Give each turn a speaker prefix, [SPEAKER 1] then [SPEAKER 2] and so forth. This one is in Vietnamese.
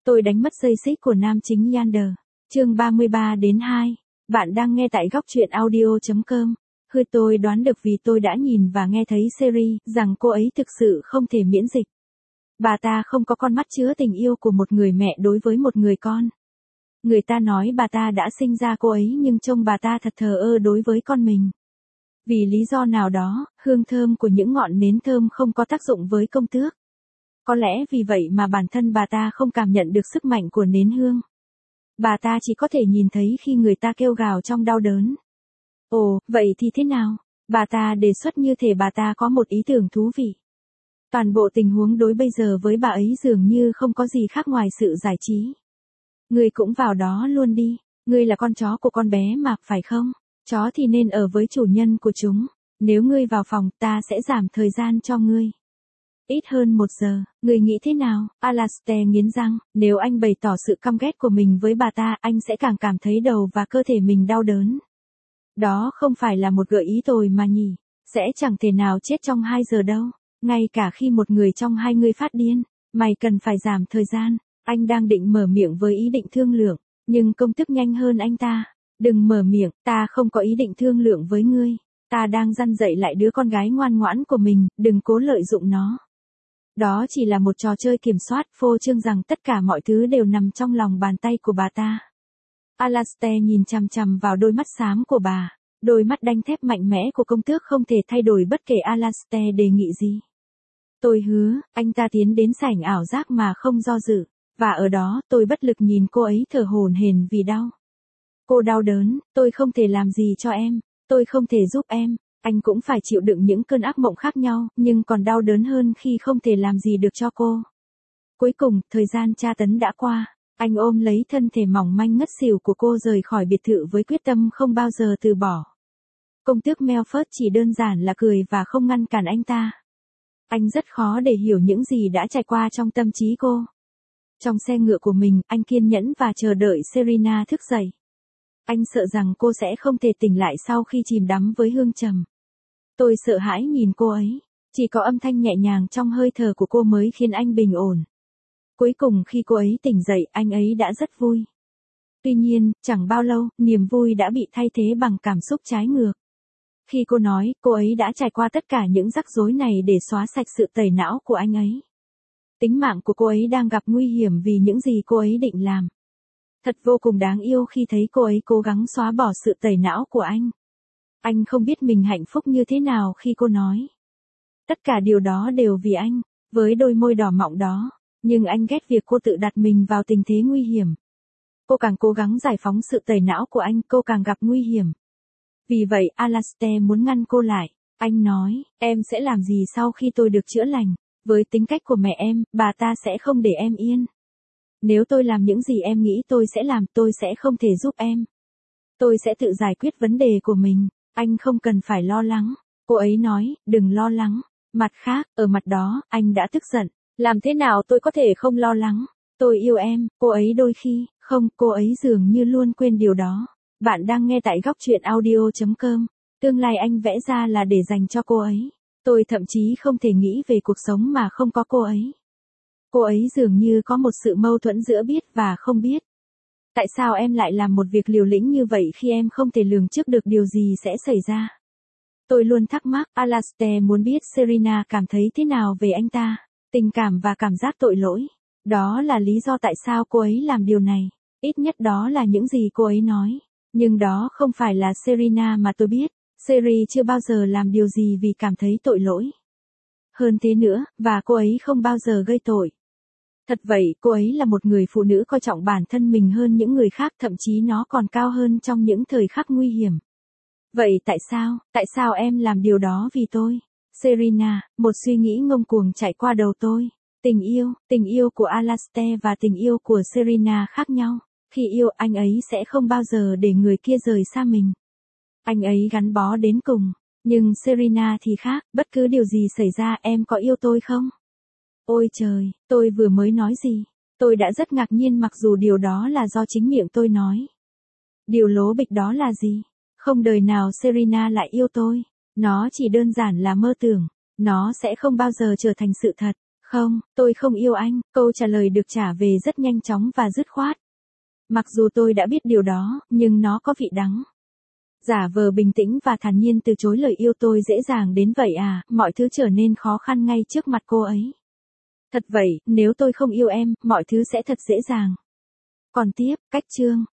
[SPEAKER 1] Tôi đánh mất dây xích của nam chính Yander. Chương 33-2. Bạn đang nghe tại góc truyện audio.com. Tôi đoán được vì tôi đã nhìn và nghe thấy series rằng cô ấy thực sự không thể miễn dịch. Bà ta không có con mắt chứa tình yêu của một người mẹ đối với một người con. Người ta nói bà ta đã sinh ra cô ấy nhưng trông bà ta thật thờ ơ đối với con mình. Vì lý do nào đó, hương thơm của những ngọn nến thơm không có tác dụng với công tước. Có lẽ vì vậy mà bản thân bà ta không cảm nhận được sức mạnh của nến hương. Bà ta chỉ có thể nhìn thấy khi người ta kêu gào trong đau đớn. Ồ, vậy thì thế nào? Bà ta đề xuất như thể bà ta có một ý tưởng thú vị. Toàn bộ tình huống đối bây giờ với bà ấy dường như không có gì khác ngoài sự giải trí. Ngươi cũng vào đó luôn đi, ngươi là con chó của con bé mà, phải không? Chó thì nên ở với chủ nhân của chúng. Nếu ngươi vào phòng, ta sẽ giảm thời gian cho ngươi. Ít hơn 1 giờ, ngươi nghĩ thế nào? Alastair nghiến răng, nếu anh bày tỏ sự căm ghét của mình với bà ta, anh sẽ càng cảm thấy đầu và cơ thể mình đau đớn. Đó không phải là một gợi ý tồi mà nhỉ? Sẽ chẳng thể nào chết trong 2 giờ đâu. Ngay cả khi một người trong hai ngươi phát điên, mày cần phải giảm thời gian. Anh đang định mở miệng với ý định thương lượng, nhưng công tước nhanh hơn anh ta. Đừng mở miệng, ta không có ý định thương lượng với ngươi. Ta đang răn dạy lại đứa con gái ngoan ngoãn của mình, đừng cố lợi dụng nó. Đó chỉ là một trò chơi kiểm soát, phô trương rằng tất cả mọi thứ đều nằm trong lòng bàn tay của bà ta. Alastair nhìn chằm chằm vào đôi mắt xám của bà. Đôi mắt đanh thép mạnh mẽ của công tước không thể thay đổi bất kể Alastair đề nghị gì. Tôi hứa, anh ta tiến đến sảnh ảo giác mà không do dự. Và ở đó, tôi bất lực nhìn cô ấy thở hổn hển vì đau. Cô đau đớn, tôi không thể làm gì cho em. Tôi không thể giúp em. Anh cũng phải chịu đựng những cơn ác mộng khác nhau, nhưng còn đau đớn hơn khi không thể làm gì được cho cô. Cuối cùng, thời gian tra tấn đã qua. Anh ôm lấy thân thể mỏng manh ngất xỉu của cô rời khỏi biệt thự với quyết tâm không bao giờ từ bỏ. Công tước Melford chỉ đơn giản là cười và không ngăn cản anh ta. Anh rất khó để hiểu những gì đã trải qua trong tâm trí cô. Trong xe ngựa của mình, anh kiên nhẫn và chờ đợi Serena thức dậy. Anh sợ rằng cô sẽ không thể tỉnh lại sau khi chìm đắm với hương trầm. Tôi sợ hãi nhìn cô ấy. Chỉ có âm thanh nhẹ nhàng trong hơi thở của cô mới khiến anh bình ổn. Cuối cùng khi cô ấy tỉnh dậy, anh ấy đã rất vui. Tuy nhiên, chẳng bao lâu, niềm vui đã bị thay thế bằng cảm xúc trái ngược. Khi cô nói, cô ấy đã trải qua tất cả những rắc rối này để xóa sạch sự tẩy não của anh ấy. Tính mạng của cô ấy đang gặp nguy hiểm vì những gì cô ấy định làm. Thật vô cùng đáng yêu khi thấy cô ấy cố gắng xóa bỏ sự tẩy não của anh. Anh không biết mình hạnh phúc như thế nào khi cô nói. Tất cả điều đó đều vì anh, với đôi môi đỏ mọng đó. Nhưng anh ghét việc cô tự đặt mình vào tình thế nguy hiểm. Cô càng cố gắng giải phóng sự tẩy não của anh, cô càng gặp nguy hiểm. Vì vậy, Alastair muốn ngăn cô lại. Anh nói, em sẽ làm gì sau khi tôi được chữa lành? Với tính cách của mẹ em, bà ta sẽ không để em yên. Nếu tôi làm những gì em nghĩ tôi sẽ làm, tôi sẽ không thể giúp em. Tôi sẽ tự giải quyết vấn đề của mình. Anh không cần phải lo lắng. Cô ấy nói, đừng lo lắng. Mặt khác, ở mặt đó, anh đã tức giận. Làm thế nào tôi có thể không lo lắng? Tôi yêu em, cô ấy đôi khi, không, cô ấy dường như luôn quên điều đó. Bạn đang nghe tại góc truyện audio.com. Tương lai anh vẽ ra là để dành cho cô ấy. Tôi thậm chí không thể nghĩ về cuộc sống mà không có cô ấy. Cô ấy dường như có một sự mâu thuẫn giữa biết và không biết. Tại sao em lại làm một việc liều lĩnh như vậy khi em không thể lường trước được điều gì sẽ xảy ra? Tôi luôn thắc mắc, Alastair muốn biết Serena cảm thấy thế nào về anh ta. Tình cảm và cảm giác tội lỗi. Đó là lý do tại sao cô ấy làm điều này. Ít nhất đó là những gì cô ấy nói. Nhưng đó không phải là Serena mà tôi biết. Seri chưa bao giờ làm điều gì vì cảm thấy tội lỗi. Hơn thế nữa, và cô ấy không bao giờ gây tội. Thật vậy, cô ấy là một người phụ nữ coi trọng bản thân mình hơn những người khác, thậm chí nó còn cao hơn trong những thời khắc nguy hiểm. Vậy tại sao em làm điều đó vì tôi? Serena, một suy nghĩ ngông cuồng chạy qua đầu tôi. Tình yêu của Alastair và tình yêu của Serena khác nhau. Khi yêu, anh ấy sẽ không bao giờ để người kia rời xa mình. Anh ấy gắn bó đến cùng. Nhưng Serena thì khác, bất cứ điều gì xảy ra, em có yêu tôi không? Ôi trời, tôi vừa mới nói gì? Tôi đã rất ngạc nhiên mặc dù điều đó là do chính miệng tôi nói. Điều lố bịch đó là gì? Không đời nào Serena lại yêu tôi. Nó chỉ đơn giản là mơ tưởng. Nó sẽ không bao giờ trở thành sự thật. Không, tôi không yêu anh, câu trả lời được trả về rất nhanh chóng và dứt khoát. Mặc dù tôi đã biết điều đó, nhưng nó có vị đắng. Giả vờ bình tĩnh và thản nhiên từ chối lời yêu tôi dễ dàng đến vậy à, mọi thứ trở nên khó khăn ngay trước mặt cô ấy. Thật vậy, nếu tôi không yêu em, mọi thứ sẽ thật dễ dàng. Còn tiếp, cách chương.